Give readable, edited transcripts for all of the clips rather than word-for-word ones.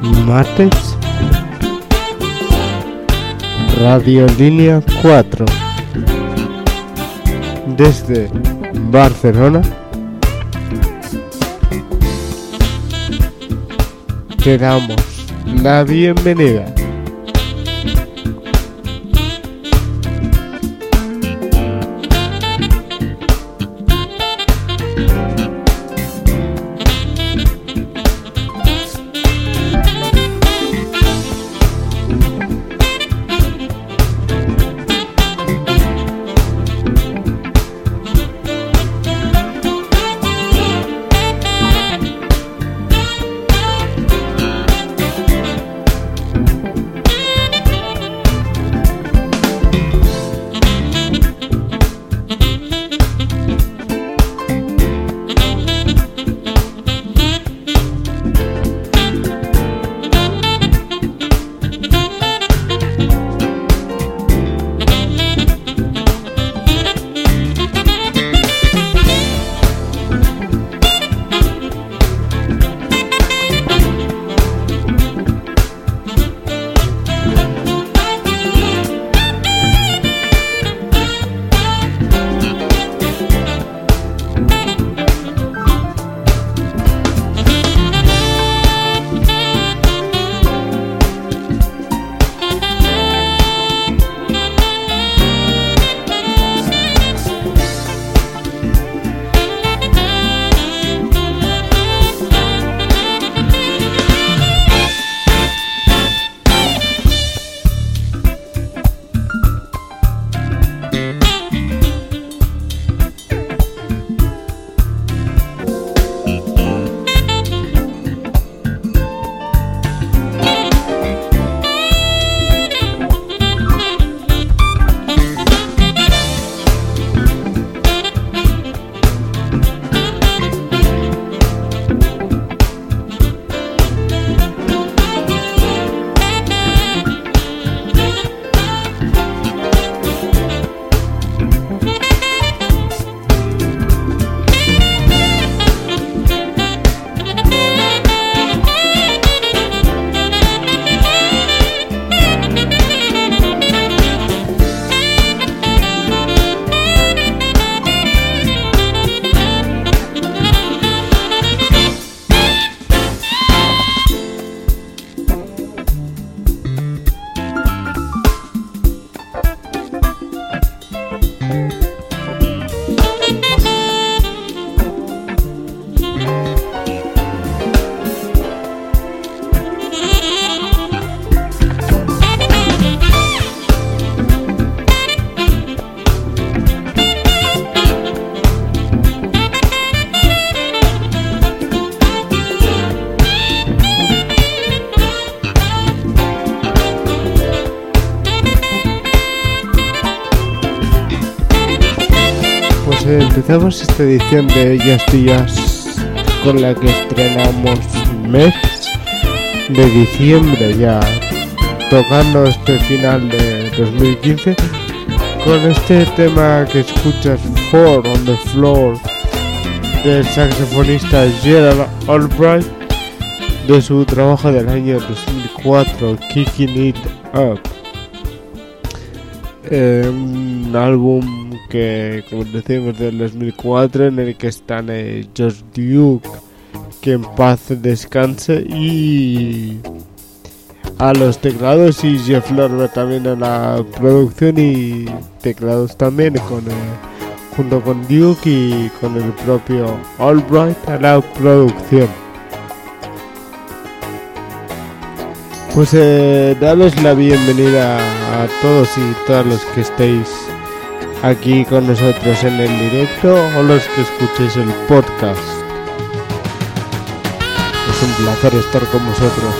martes, Radio Línea 4, desde Barcelona. Te damos la bienvenida. Empezamos esta edición de Just Jazz con la que estrenamos mes de diciembre, ya tocando este final de 2015, con este tema que escuchas, Four on the Floor, del saxofonista Gerald Albright, de su trabajo del año 2004, Kicking It Up, un álbum que, como decimos, del 2004, en el que están Josh Duke, que en paz descanse, y a los teclados, y Jeff Lorber también a la producción y teclados también, junto con Duke y con el propio Albright a la producción. Pues daros la bienvenida a todos y todas los que estéis aquí con nosotros en el directo o los que escuchéis el podcast. Es un placer estar con vosotros.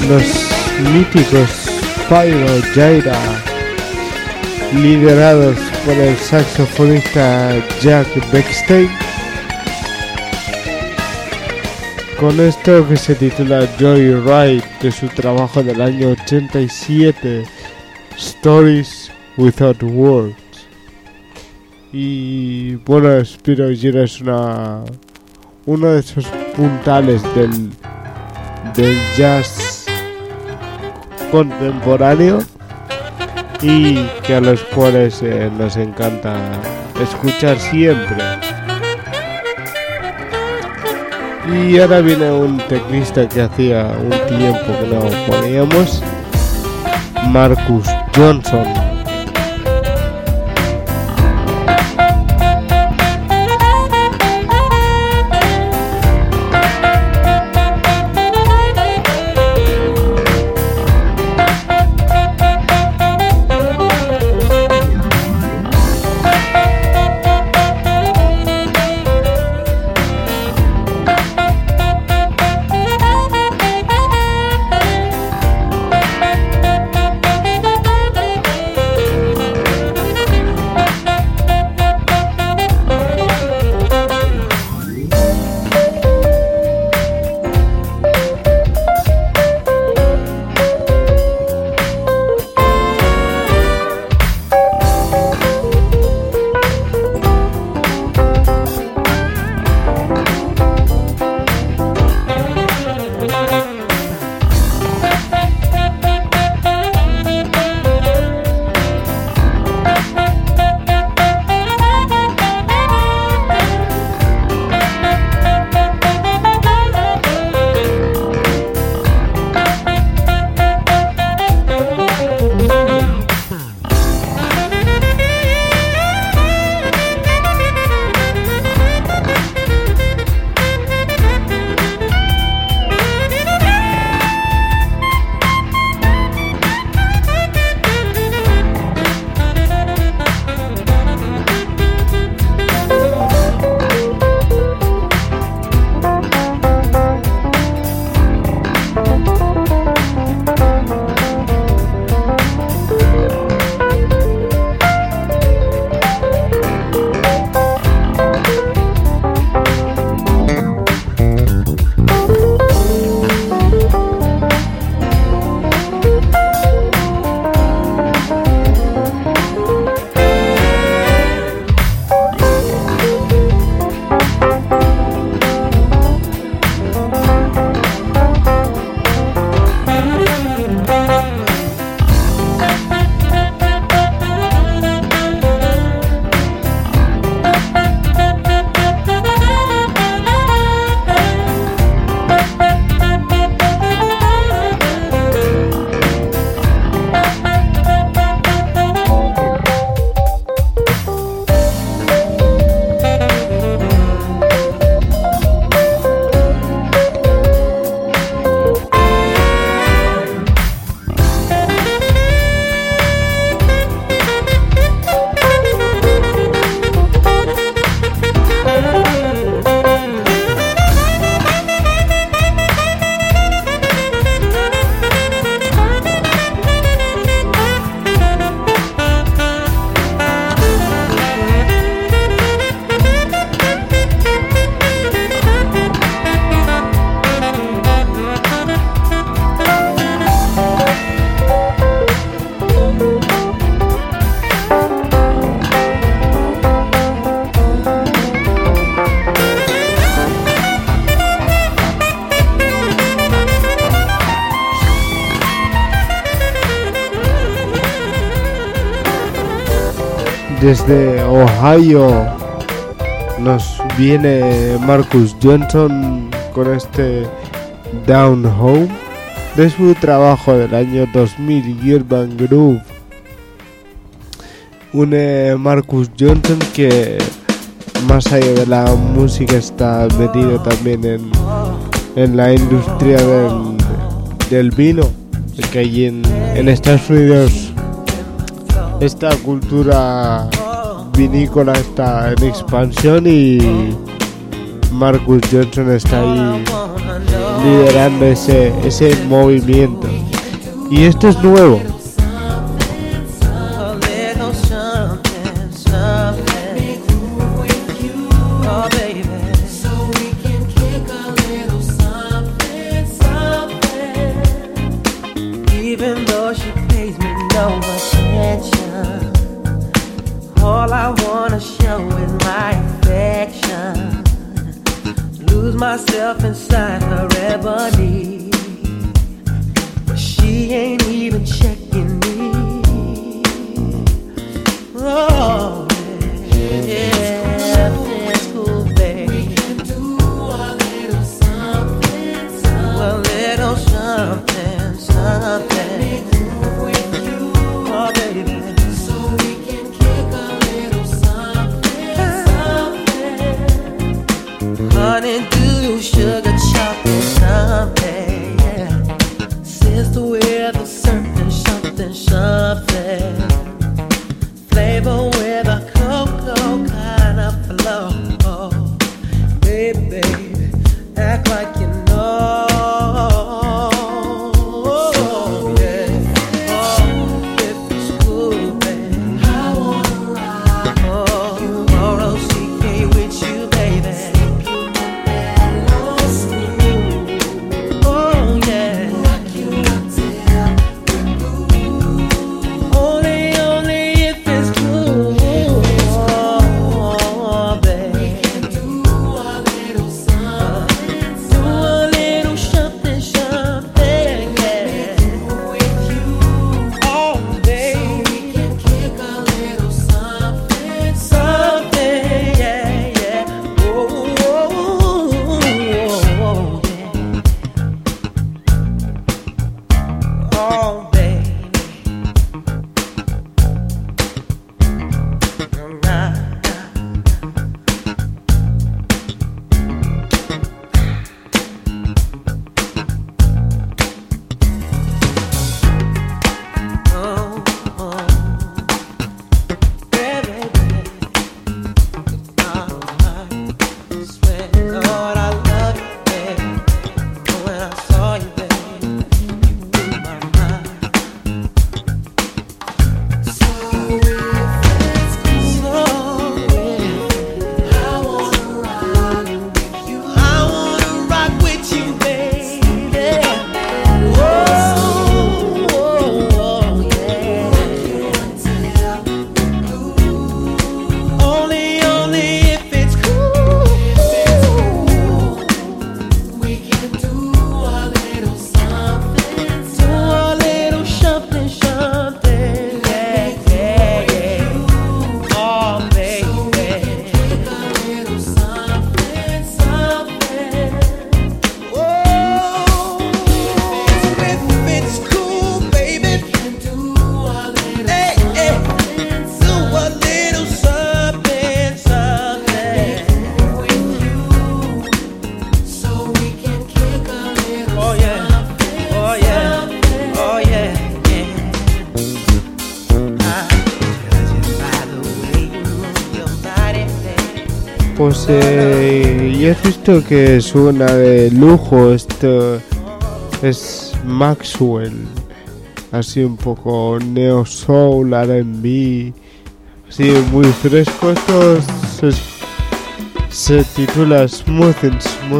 los míticos Pyro Gyra, liderados por el saxofonista Jack Beckstein, con esto que se titula Joyride, de su trabajo del año 87, Stories Without Words. Y bueno, Spyro Gyra es uno de esos puntales del jazz contemporáneo y que a los cuales nos encanta escuchar siempre. Y ahora viene un teclista que hacía un tiempo que no poníamos, Marcus Johnson. Desde Ohio nos viene Marcus Johnson con este Down Home de su trabajo del año 2000, Urban Groove. Un Marcus Johnson que más allá de la música está metido también en la industria del vino, que allí en Estados Unidos esta cultura vinícola está en expansión y Marcus Johnson está ahí liderando ese movimiento. Y esto es nuevo. All I wanna show is my affection. Lose myself inside her ebony, but she ain't even checking me. Oh, yeah, that's cool, baby. Do a little something, something. A little something, something. Oh, baby. Honey, do sugar chocolate something, yeah. Sister with a certain something, something. Flavor with a cocoa kind of flow. Baby, baby, act like you know. Pues ya has visto que suena de lujo. Esto es Maxwell, así un poco neo soul, R&B, así muy fresco. Esto se titula Something,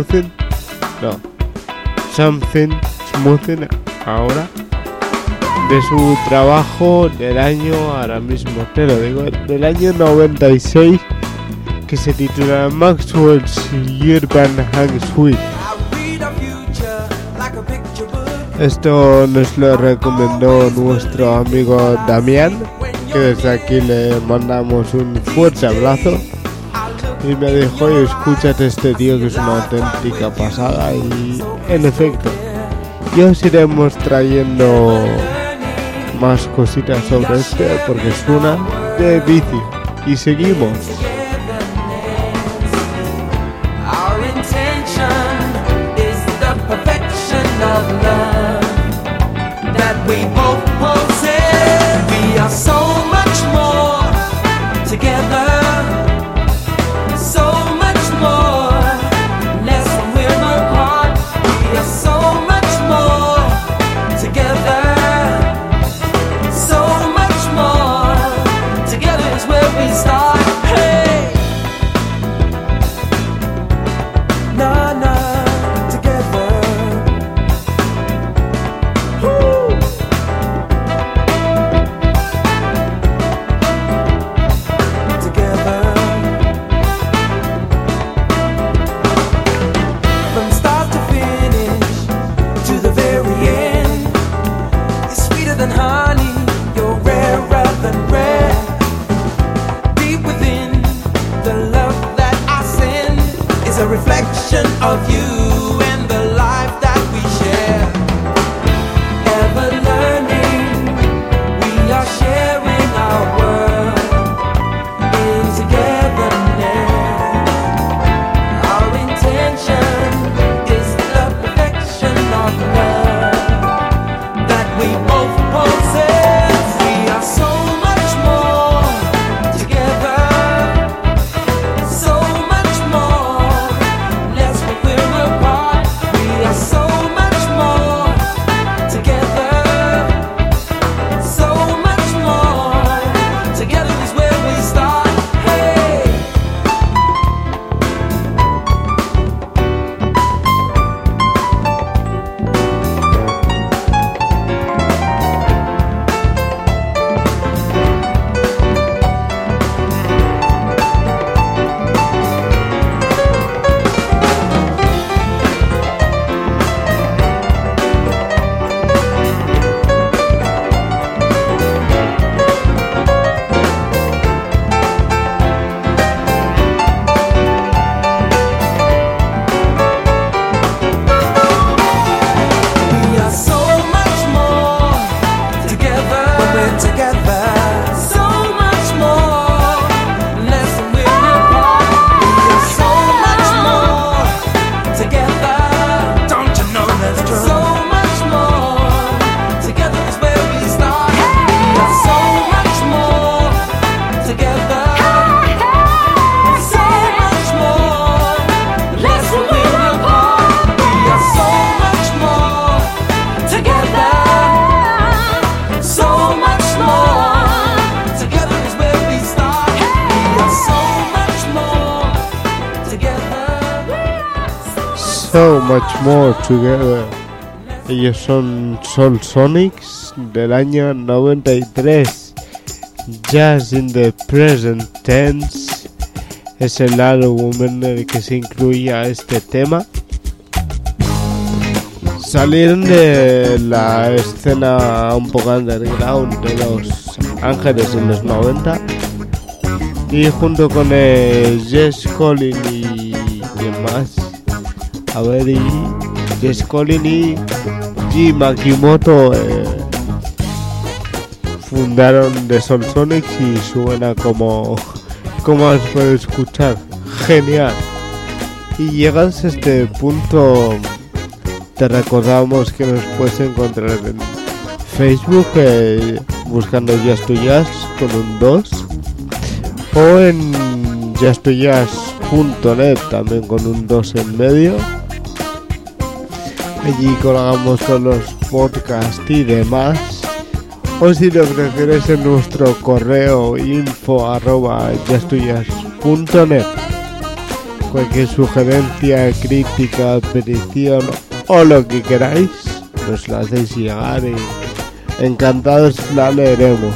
ahora, de su trabajo del año, ahora mismo te lo digo, del año 96, que se titula Maxwell's Urban Hang Suite. Esto nos lo recomendó nuestro amigo Damián, que desde aquí le mandamos un fuerte abrazo, y me dijo: oye, escúchate este tío que es una auténtica pasada. Y en efecto, ya os iremos trayendo más cositas sobre este, porque es una de vicio. Y seguimos. So Much More Together. Ellos son Soul Sonics del año 93. Just in the Present Tense es el álbum en el que se incluía este tema. Salieron de la escena un poco underground de Los Ángeles en los 90 y junto con Jess Collin y demás, Jess Collin y G. Makimoto fundaron The Soul Sonics y suena como os puede escuchar, genial. Y llegados a este punto te recordamos que nos puedes encontrar en Facebook buscando Just to Jazz con un 2 o en justtojazz.net también con un 2 en medio. Allí colgamos todos los podcasts y demás, o si lo prefieres en nuestro correo info@justtojazz.net. Cualquier sugerencia, crítica, petición o lo que queráis nos la hacéis llegar y encantados la leeremos.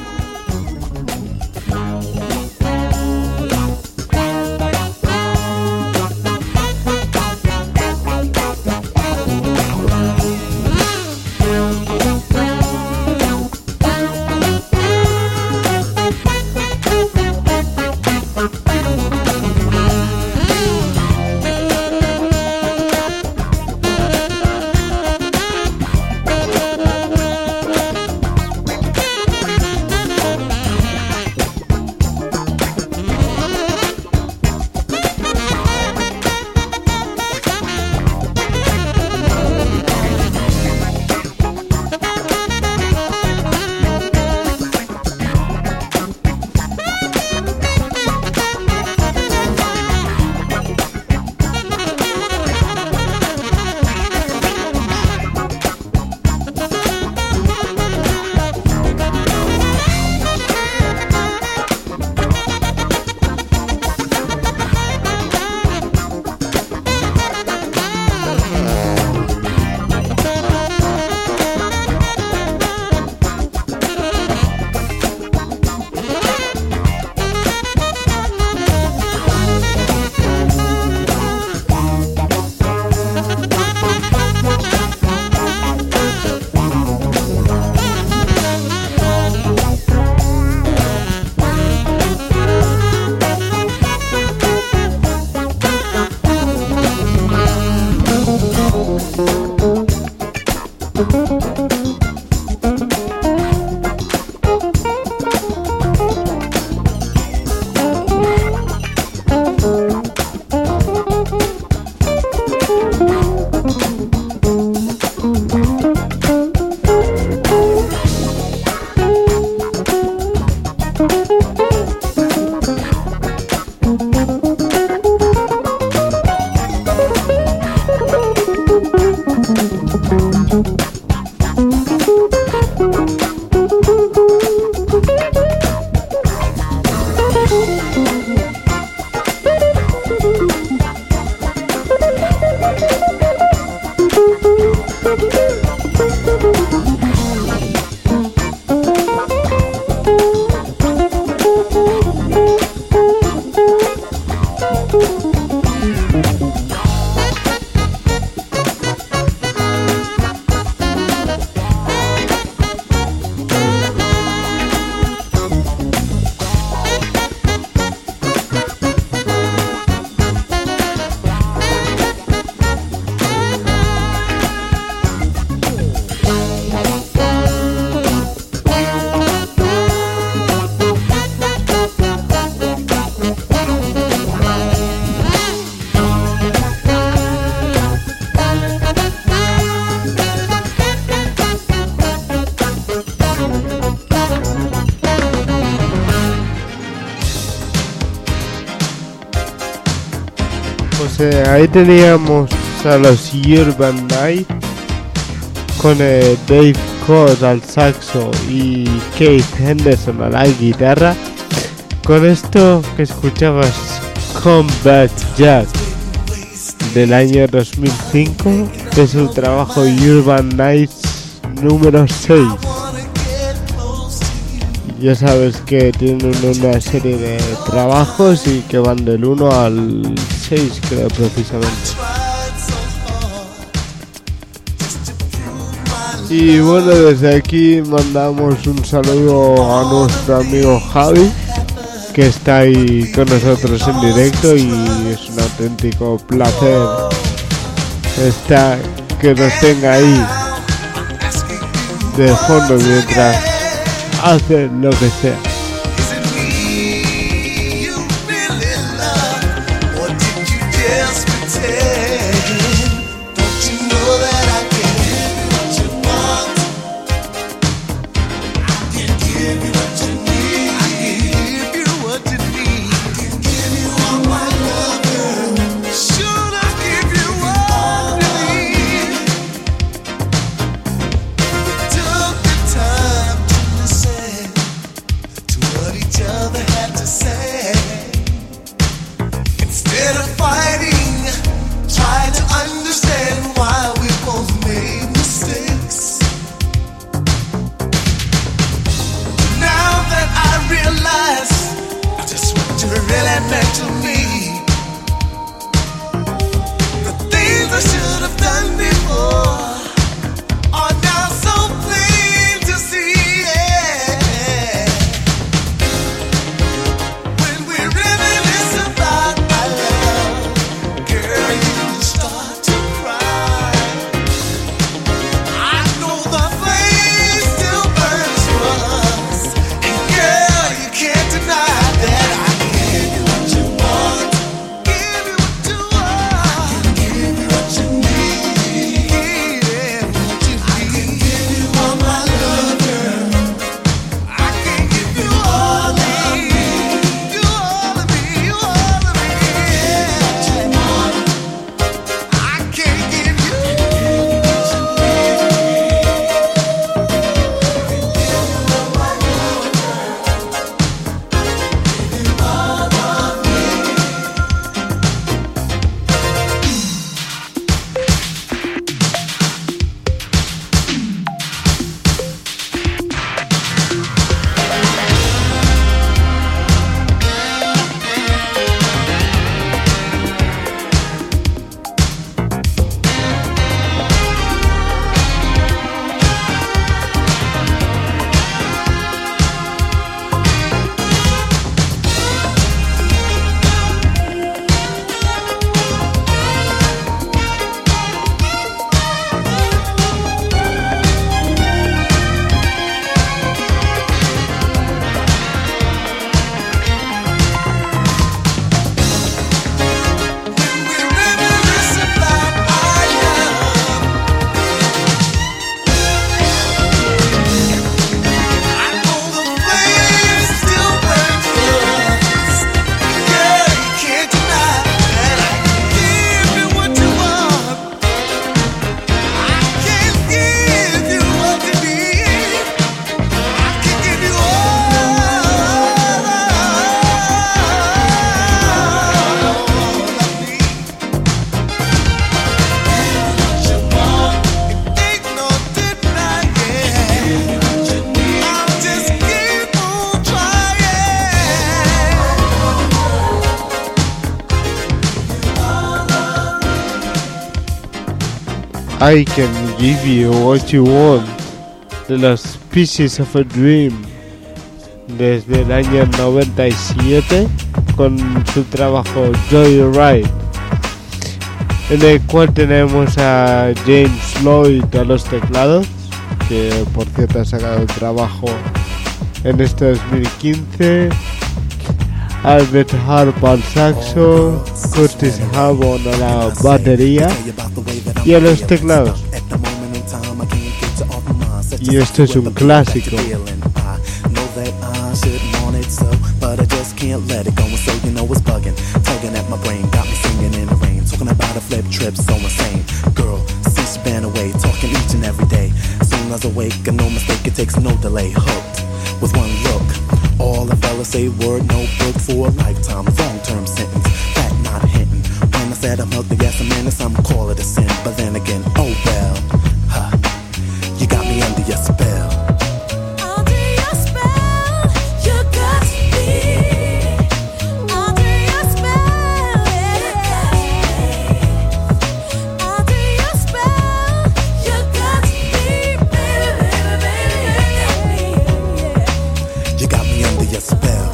Ahí teníamos a los Urban Night con Dave Codd al saxo y Keith Henderson a la guitarra. Con esto que escuchabas, Combat Jack del año 2005 de su trabajo Urban Nights número 6. Ya sabes que tienen una serie de trabajos y que van del 1 al 6, creo, precisamente. Y bueno, desde aquí mandamos un saludo a nuestro amigo Javi, que está ahí con nosotros en directo, y es un auténtico placer que nos tenga ahí de fondo mientras hace lo que sea. I Can Give You What You Want de los Pieces of a Dream desde el año 97 con su trabajo Joyride, en el cual tenemos a James Lloyd a los teclados, que por cierto ha sacado el trabajo en este 2015, Albert Harp al saxo, Curtis Hammond a la batería y a los teclados. Y esto es un clásico. But I just can't let it go, and so you know it's bugging, tugging at my brain, got me singing in the rain, talking about a flip trip, so insane. Girl, since you've been away, talking each and every day. As soon as I wake, and no mistake, it takes no delay. Hooked with one look, all the fellas say word, no book for a lifetime, long-term sentence, that not hitting. When I said I'm healthy as a man, and some call it a sin. But then again, oh well, huh? You got me under your spell. Under your spell, you got me. Under your spell, yeah. Under your spell, you got me, baby, baby, baby. You got me under your spell.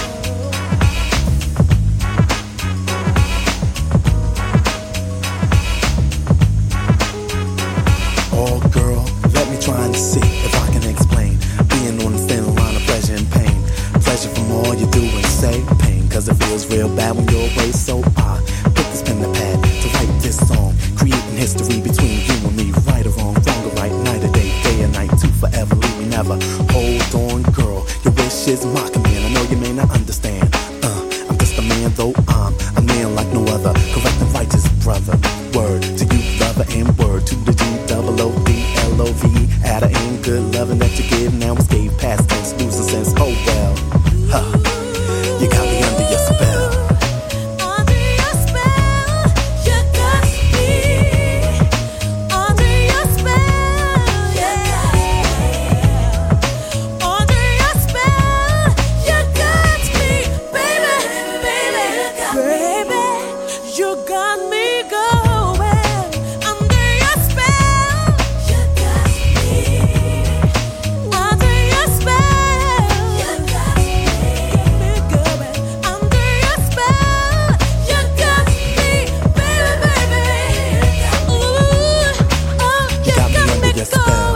Oh girl, let me try and see if I can explain being on the thin line of pleasure and pain. Pleasure from all you do and say, pain cause it feels real bad when you're away. So I put this pen to pad to write this song, creating history between you and me. Right or wrong, wrong or right, night or day or night, to forever leave me never. Hold on girl, your wish is mocking me, and I know you may not understand. I'm just a man though, I'm a man like no other, correct and righteous brother. Word to you lover, and word to the GOODLOVE. Add a ain't good loving that you give, now it's gave past tense, losing sense, oh well, huh? You got me under your spell. Under your spell, you got me. Under your spell, yeah. Under your spell, you got me, baby, baby, baby. You got me going. Under your spell, you got me. Under your spell, you got me going. Under your spell, you got me, baby, baby. Ooh, oh, you got me under your spell. going.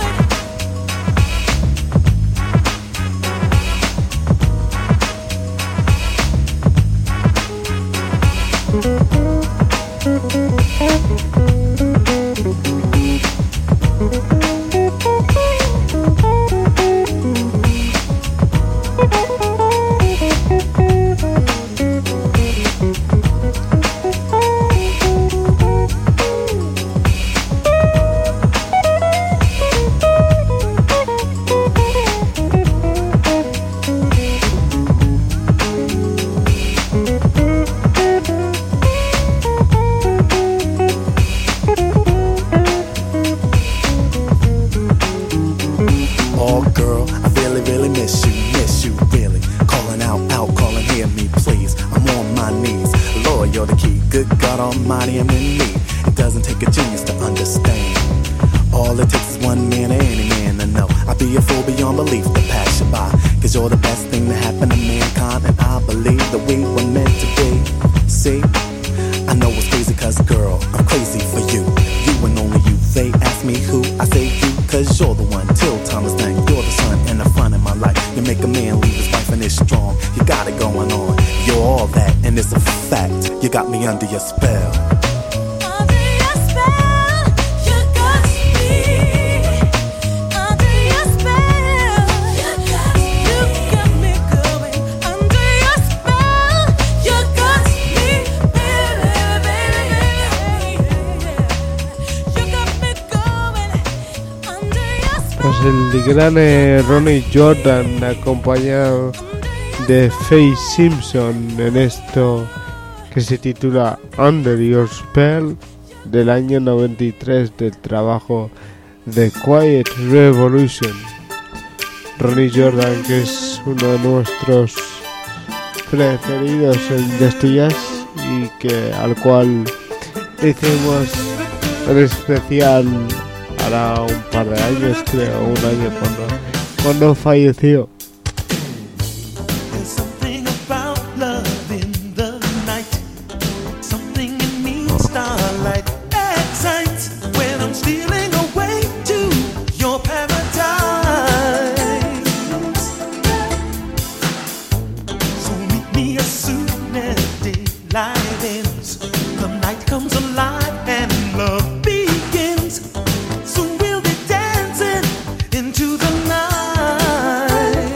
Oh girl, I really, really miss you, really. Calling out, calling, hear me please. I'm on my knees, Lord, you're the key. Good God Almighty, I'm in need. It doesn't take a genius to understand. All it takes is one man or any man to know. I'd be a fool beyond belief to pass you by, cause you're the best thing to happen to mankind, and I believe that we were meant to be. See, I know it's crazy cause girl, I'm crazy for you. You and only you. They ask me who, I say you, cause you're the one. Till time is done, you're the sun and the fun in my life. You make a man leave his wife and it's strong. You got it going on, you're all that, and it's a fact. You got me under your spell. Under your spell, you got me. Under your spell, you got me going. Under your spell, you got me, baby, baby, you got me going. Under your spell. Pues el gran Ronnie Jordan, acompañado de Faye Simpson en esto que se titula Under Your Spell, del año 93, del trabajo The Quiet Revolution. Ronnie Jordan, que es uno de nuestros preferidos en Just Jazz y que al cual hicimos un especial hará un par de años, creo, un año cuando falleció. There's something about love in the night, something in me starlight excites when I'm stealing away to your paradise. So meet me as soon as daylight ends, the night comes alive and love begins. Soon we'll be dancing into the night.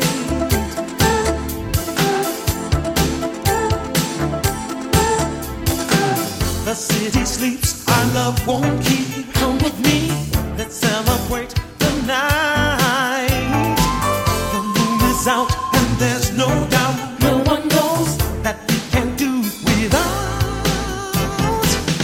The city sleeps, our love won't keep. Come with me, let's celebrate the night. The moon is out and there's no doubt, no one knows that we can do without.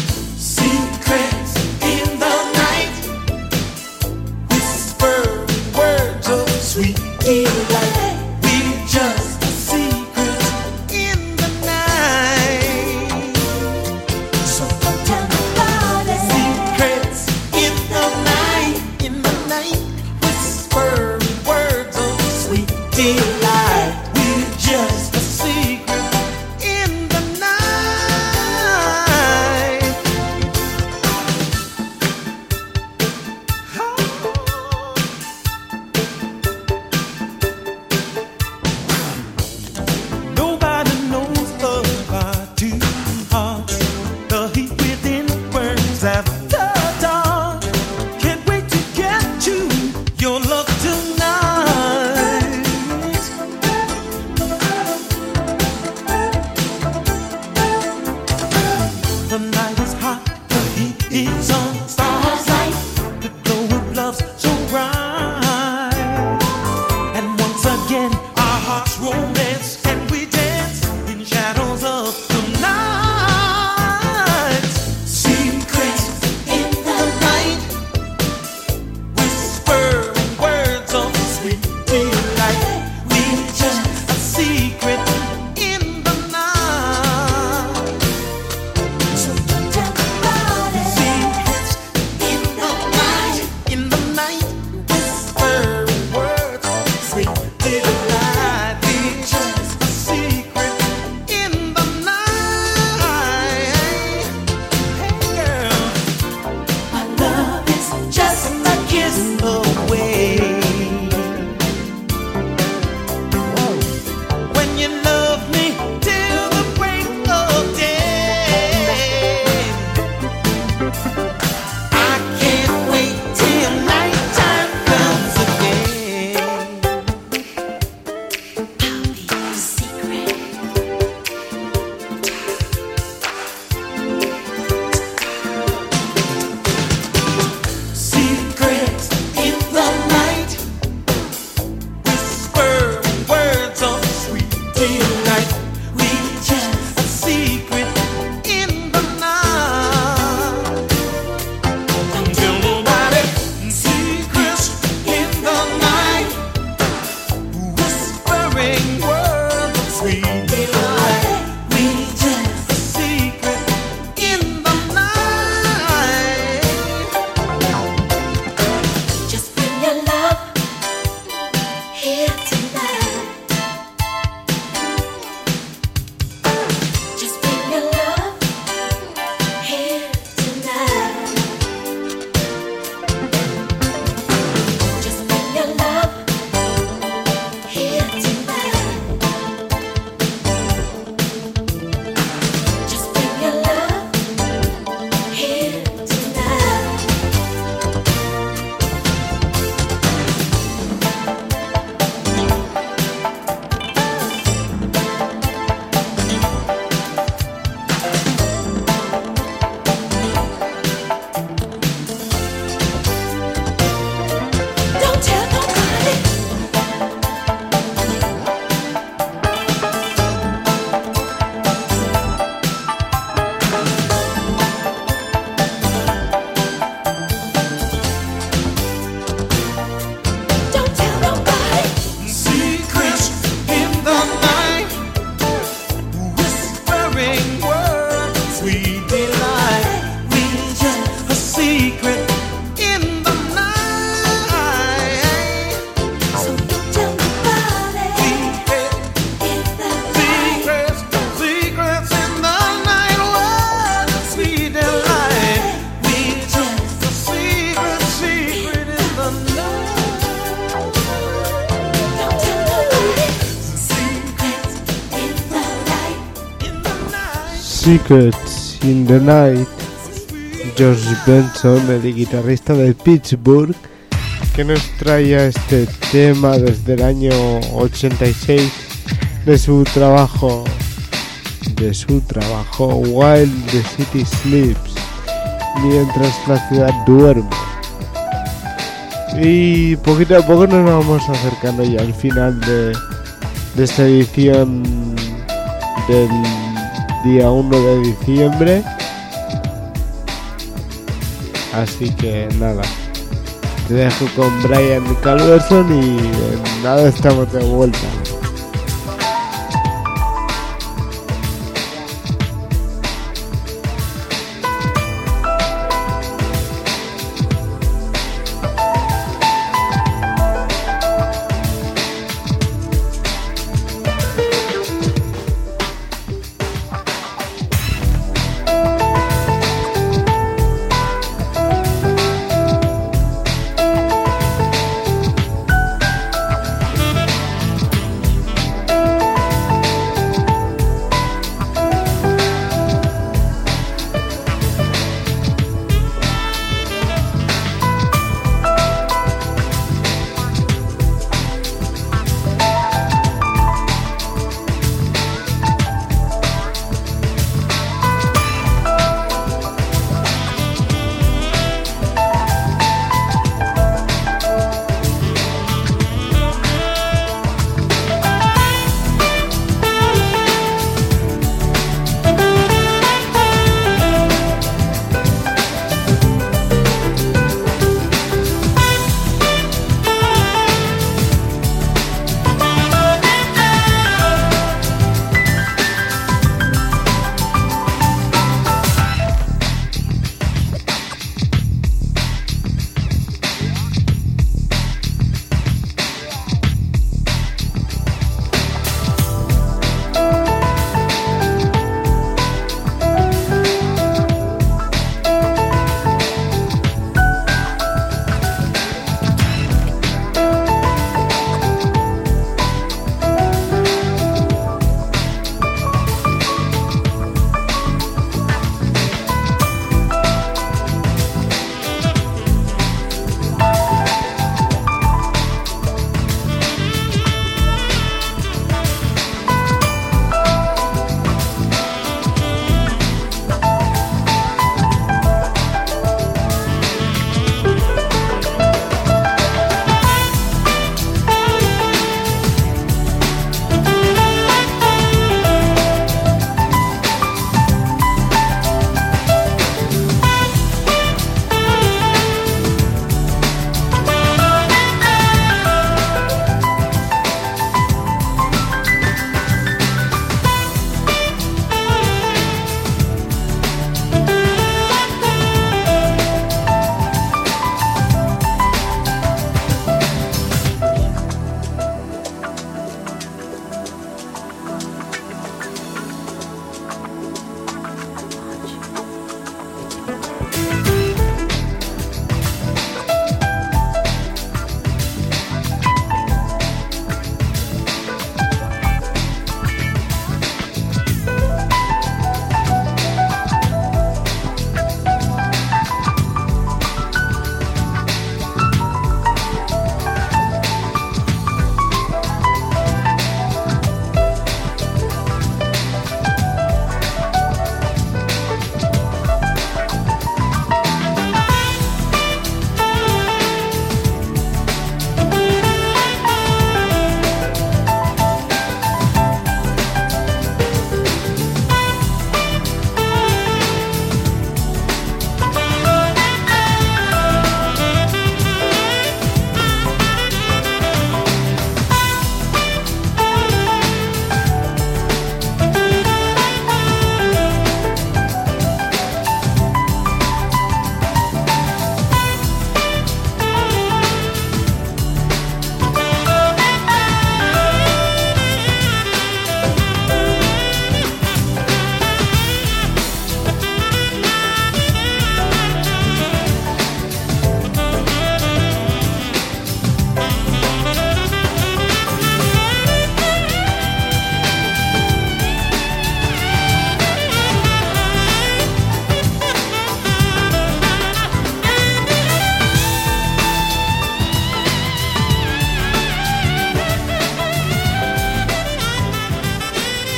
Secrets in the Night, George Benson, el guitarrista de Pittsburgh, que nos traía este tema desde el año 86 de su trabajo While the City Sleeps, mientras la ciudad duerme. Y poquito a poco nos vamos acercando ya al final de esta edición del día 1 de diciembre. Así que nada, te dejo con Brian Calverson y en nada estamos de vuelta.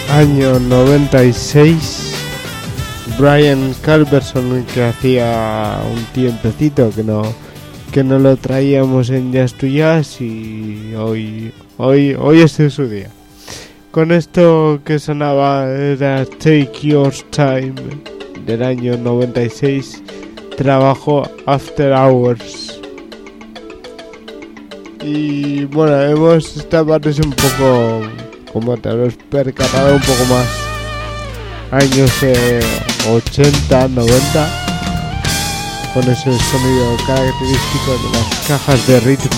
año 96, Brian Culberson, que hacía un tiempecito que no lo traíamos en Jazz to Jazz, y hoy este es su día. Con esto que sonaba era Take Your Time del año 96, trabajo After Hours. Y bueno, esta parte es un poco, como te habrás percatado, un poco más años 80, 90, con ese sonido característico de las cajas de ritmo.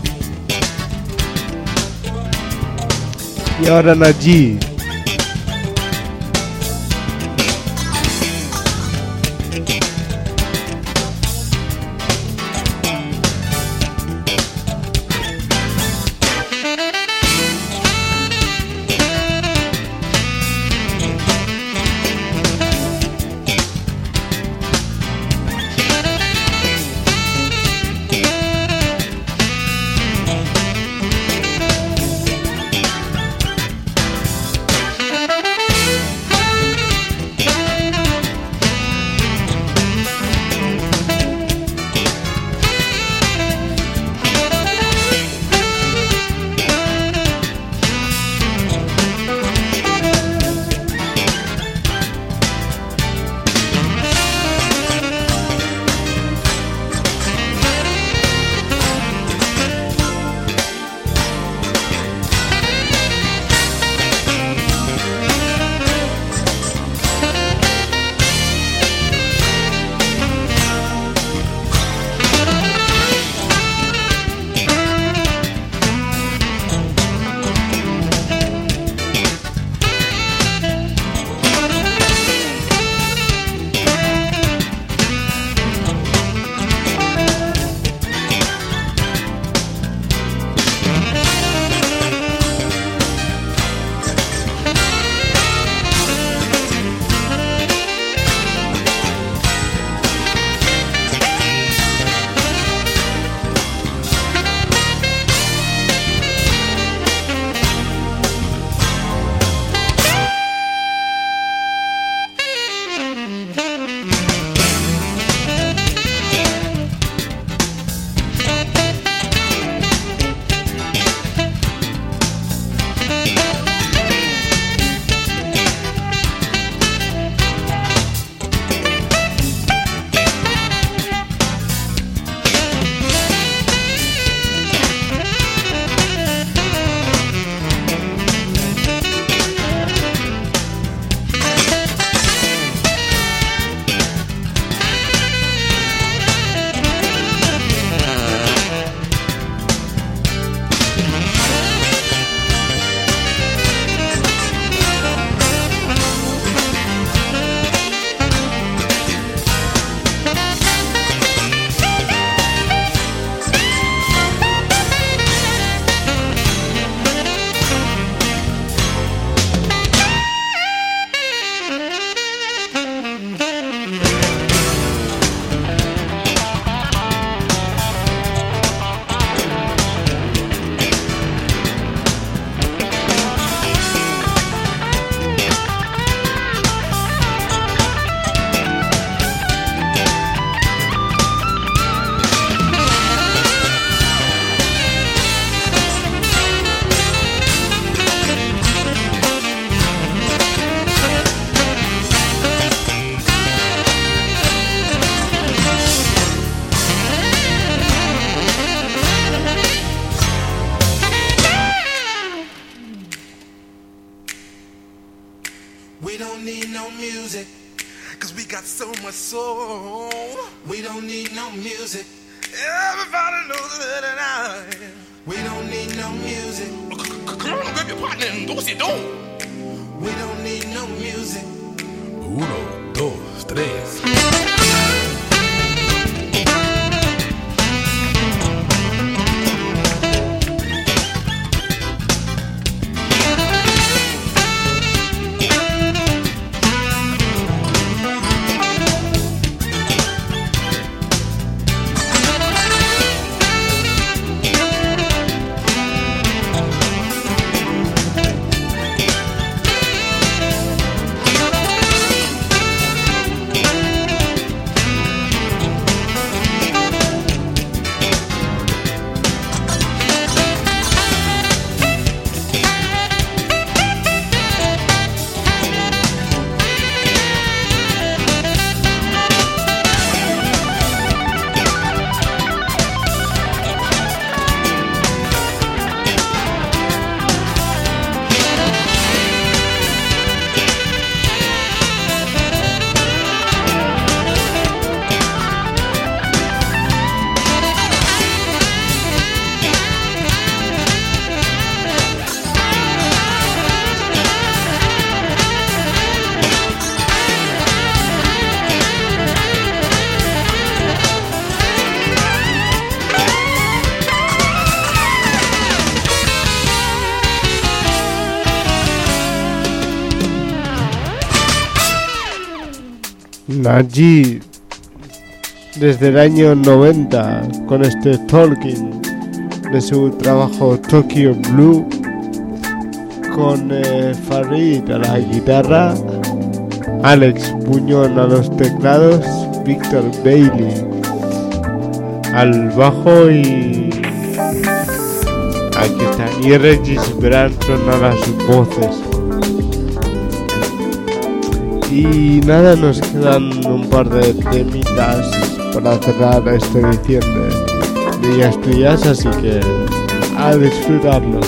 Y ahora Naji. soul. We don't need no music. Everybody knows that tonight. We don't need no music. Come on, grab your partner and do it, do. We don't need no music. 1, 2, 3. Naji desde el año 90 con este Talking de su trabajo Tokyo Blue, con Farid a la guitarra, Alex Buñón a los teclados, Victor Bailey al bajo y aquí está, y Regis Branson a las voces. Y nada, nos quedan un par de temitas para cerrar esta edición de Días Tuyas, así que a disfrutarlos.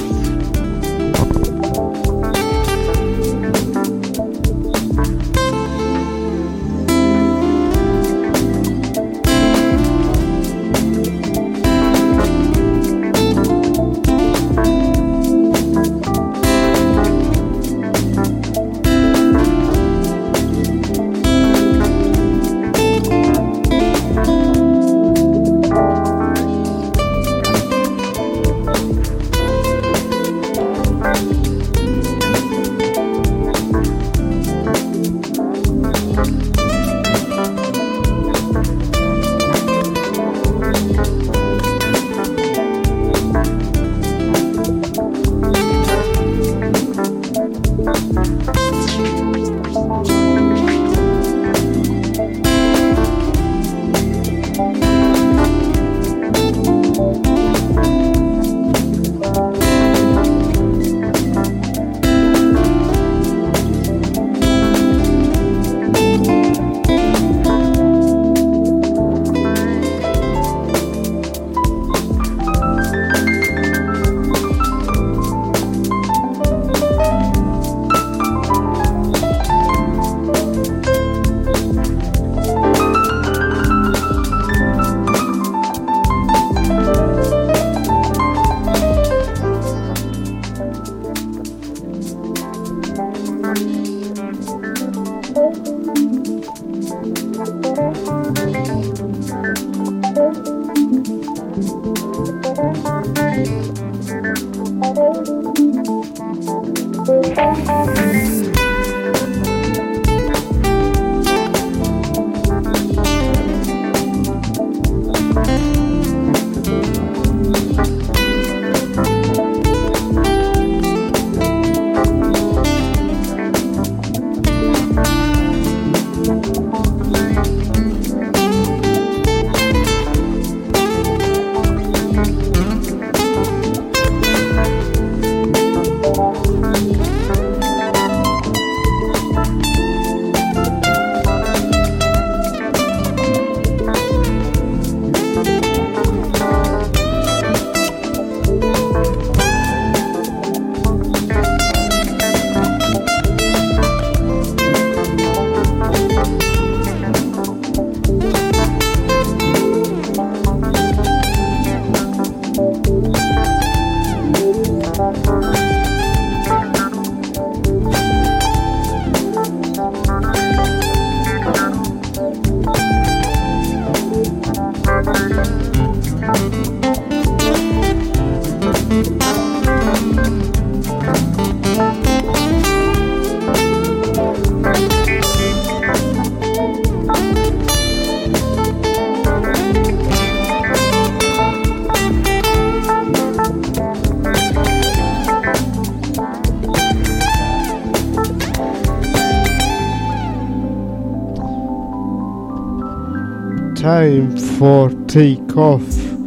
Time for Takeoff.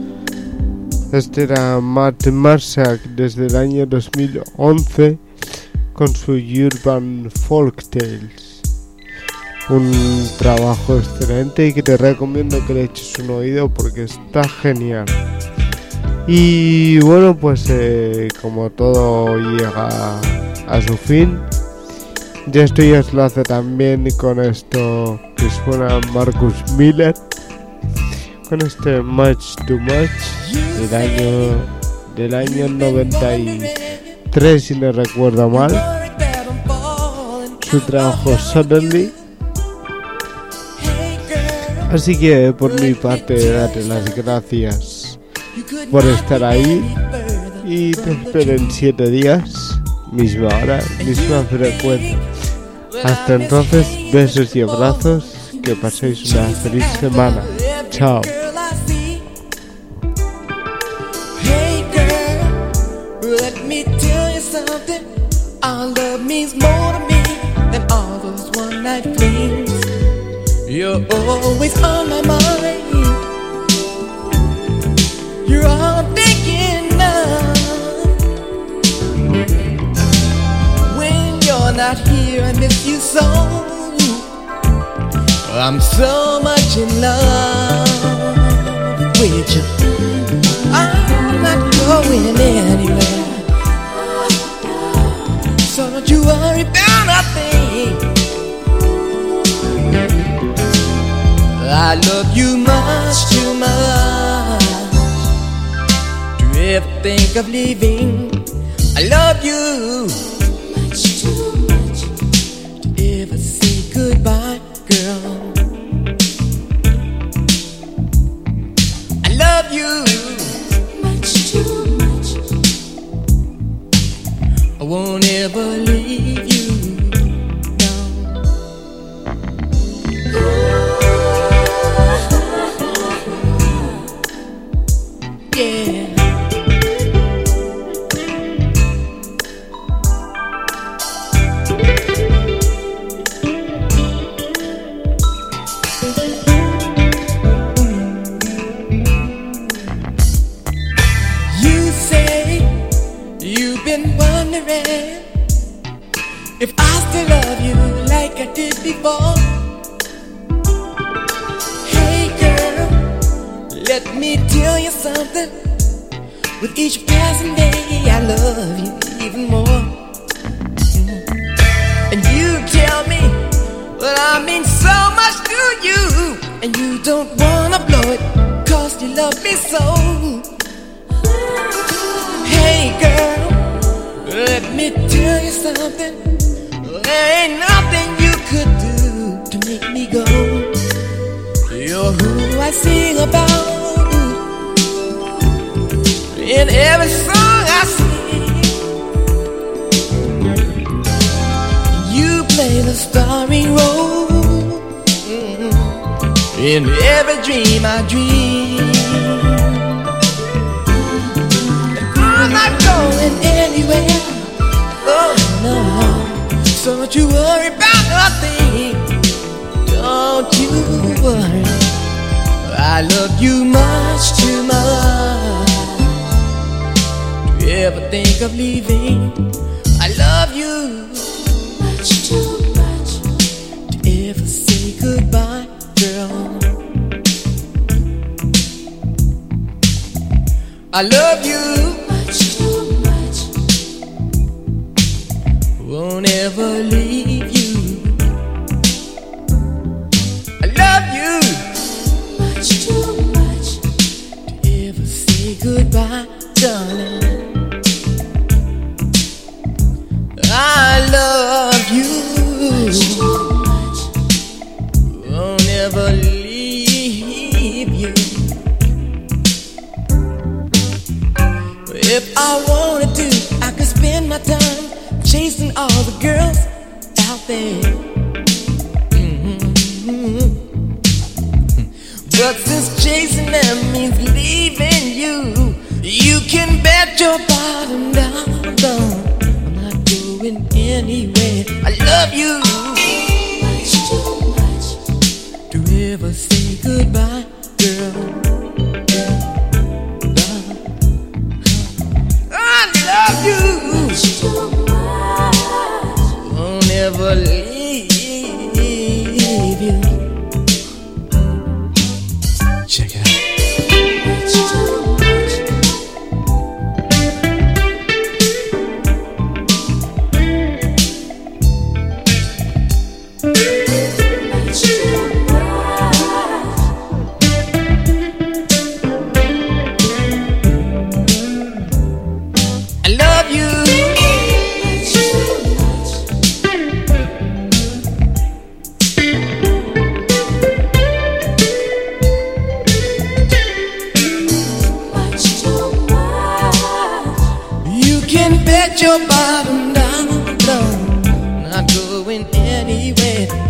Este era Matt Marshak desde el año 2011 con su Urban Folk Tales. Un trabajo excelente y que te recomiendo que le eches un oído porque está genial. Y bueno, pues como todo llega a su fin, ya esto ya se lo hace también con esto que suena Marcus Miller, con este Much Too Much del año 93, si no recuerdo mal, su trabajo Suddenly. Así que por mi parte date las gracias por estar ahí y te espero en 7 días, misma hora, misma frecuencia. Hasta entonces, besos y abrazos, que paséis una feliz semana. Chao. Girl, I see. Hey girl, let me tell you something. Our love means more to me than all those one night flings. You're always on my mind. You're all I'm thinking of. When you're not here, I miss you so. I'm so much in love with you. I'm not going anywhere, so don't you worry about a thing. I love you much too much to ever think of leaving. I love you much too much to ever say goodbye, girl. I love you much too much. I won't ever leave you. Yeah. You say you've been wondering if I still love you like I did before. Hey girl, let me tell you something. With each passing day, I love you even more. And you tell me that I mean so much to you, and you don't wanna blow it, 'cause you love me so. Hey girl, let me tell you something. There ain't nothing you could do to make me go. You're who I sing about in every song I sing. You play the starring role in every dream I dream. And I'm not going anywhere. Oh no, so don't you worry about nothing. Don't you worry. I love you much too much to ever think of leaving. I love you much too much to ever say goodbye, girl. I love you much too much. Won't ever leave you. I love you much too much to ever say goodbye, darling. I love you much too much. Won't ever leave you. If I wanted to, I could spend my time chasing all the girls out there. But since chasing them means leaving you, you can bet your bottom dollar I'm not going anywhere. I love you much too much to ever say goodbye, girl. I love you much too much. Won't ever leave you. Check it out. Much too much. Much too much. I love you much too much. Much too much. You can bet your bottom dollar not going anywhere.